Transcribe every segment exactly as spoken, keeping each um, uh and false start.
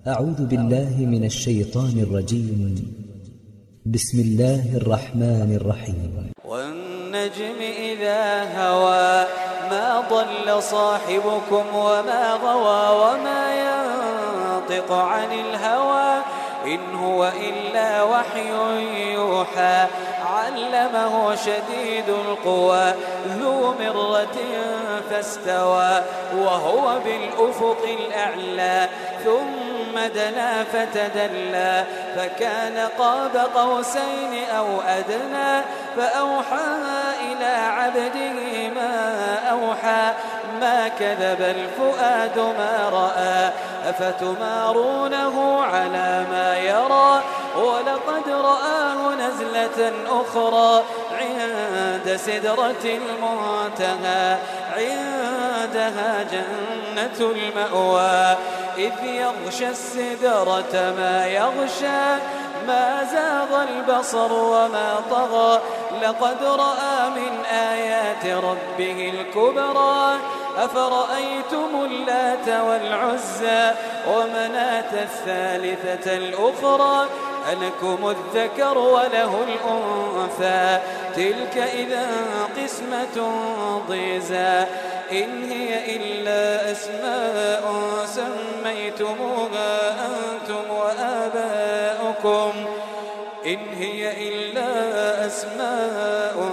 أعوذ بالله من الشيطان الرجيم. بسم الله الرحمن الرحيم. والنجم إذا هوى ما ضل صاحبكم وما غوى وما ينطق عن الهوى إن هو إلا وحي يوحى علمه شديد القوى ذو مرة فاستوى وهو بالأفق الأعلى ثم دنا فتدلى فكان قاب قوسين أو أدنى فأوحى إلى عبده ما أوحى ما كذب الفؤاد ما رأى أفتمارونه على ما يرى ولقد رآه نزلة أخرى عند سدرة المنتهى عندها جنة المأوى إذ يغشى السدرة ما يغشى ما زاغ البصر وما طغى لقد رأى من آيات ربه الكبرى أفرأيتم اللات والعزى ومناة الثالثة الأخرى ألكم الذكر وله الأنثى تلك إذا قسمة ضيزى إن هي إلا أسماء سميتموها أنتم وآباؤكم إن هي إلا أسماء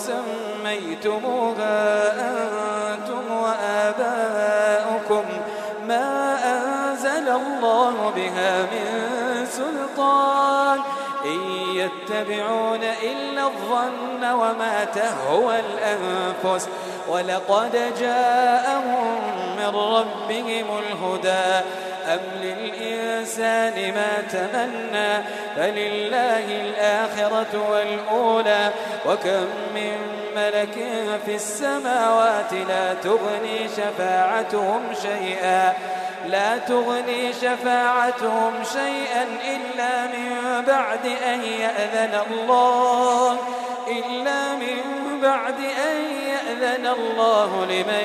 سميتموها أنتم وآباؤكم ما أنزل الله بها من سلطان إن يتبعون إلا الظن وما تهوى الأنفس ولقد جاءهم من ربهم الهدى أم للإنسان ما تمنى فلله الآخرة والأولى وكم من ملك في السماوات لا تغني شفاعتهم شيئا لا تغني شفاعتهم شيئا إلا من بعد أن يأذن الله إلا من بعد أن يأذن الله لمن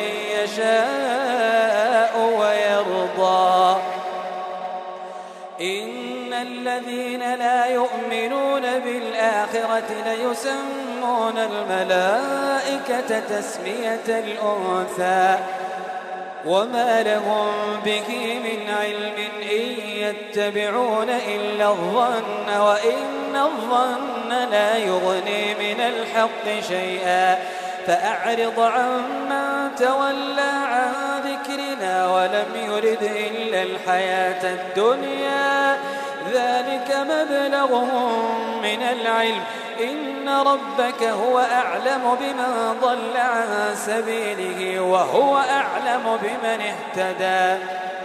يشاء ويرضى إن الذين لا يؤمنون بالآخرة ليسمون الملائكة تسمية الأنثى وما لهم به من علم إن يتبعون إلا الظن وإن الظن لا يغني من الحق شيئا فأعرض عمن تولى عن ذكرنا ولم يرد إلا الحياة الدنيا ذلك مبلغهم من العلم إن ربك هو أعلم بمن ضل عن سبيله وهو أعلم بمن اهتدى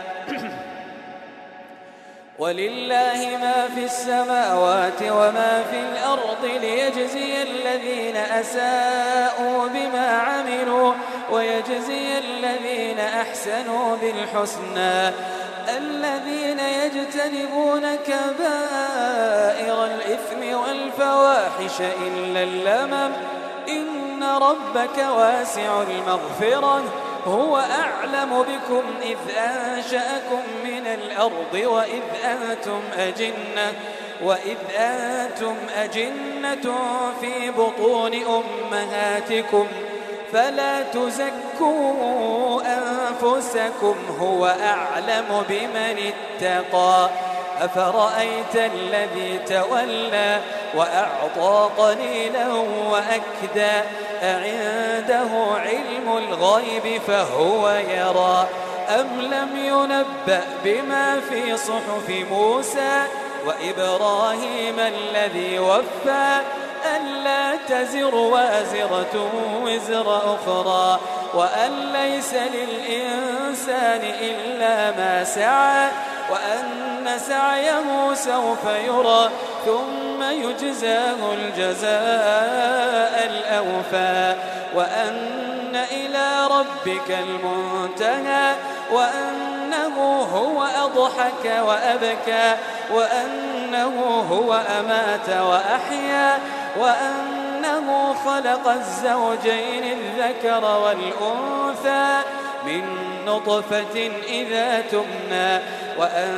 ولله ما في السماوات وما في الأرض ليجزي الذين أساءوا بما عملوا ويجزي الذين أحسنوا بالحسنى الذين يجتنبون كبائر الإثم والفواحش إلا اللمم إن ربك واسع المغفرة هو أعلم بكم إذ أنشأكم من الأرض وإذ أنتم أجنة وإذ أنتم أجنة في بطون أمهاتكم فلا تزكوا أنفسكم هو أعلم بمن اتقى أفرأيت الذي تولى وأعطى قليلا وأكدى أعنده علم الغيب فهو يرى أم لم ينبأ بما في صحف موسى وإبراهيم الذي وفى ألا تزر وازرة وزر أخرى وأن ليس للإنسان إلا ما سعى وأن سعيه سوف يرى ثم يجزاه الجزاء الأوفى وأن إلى ربك المنتهى وأنه هو أضحك وأبكى وأنه هو أمات وأحيا وأنه خلق الزوجين الذكر والأنثى من نطفة إذا تمنى وأن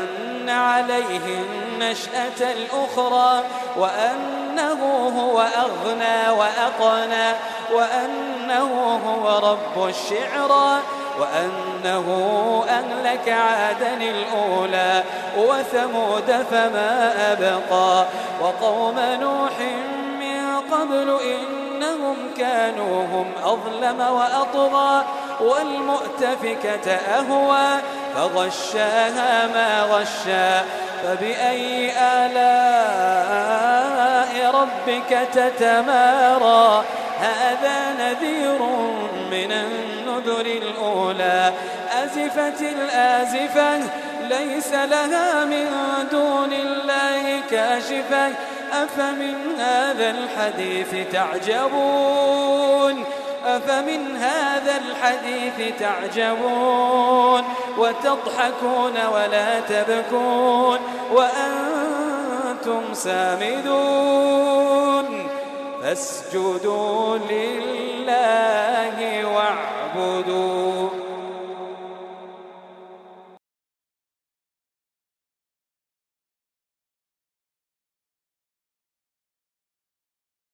أن عليه النشأة الأخرى وأنه هو أغنى وأقنى وأنه هو رب الشعرى وأنه أهلك عادا الأولى وثمود فما أبقى وقوم نوح من قبل إنهم كانوا هم أظلم وأطغى والمؤتفكة أهوى فغشاها ما غشا فبأي آلاء ربك تتمارى هذا نذير من النذر الأولى أزفت الآزفة ليس لها من دون الله كاشفة أفمن هذا الحديث تعجبون أفمن هذا الحديث تعجبون وتضحكون ولا تبكون وأنتم سامدون فاسجدوا لله واعبدوا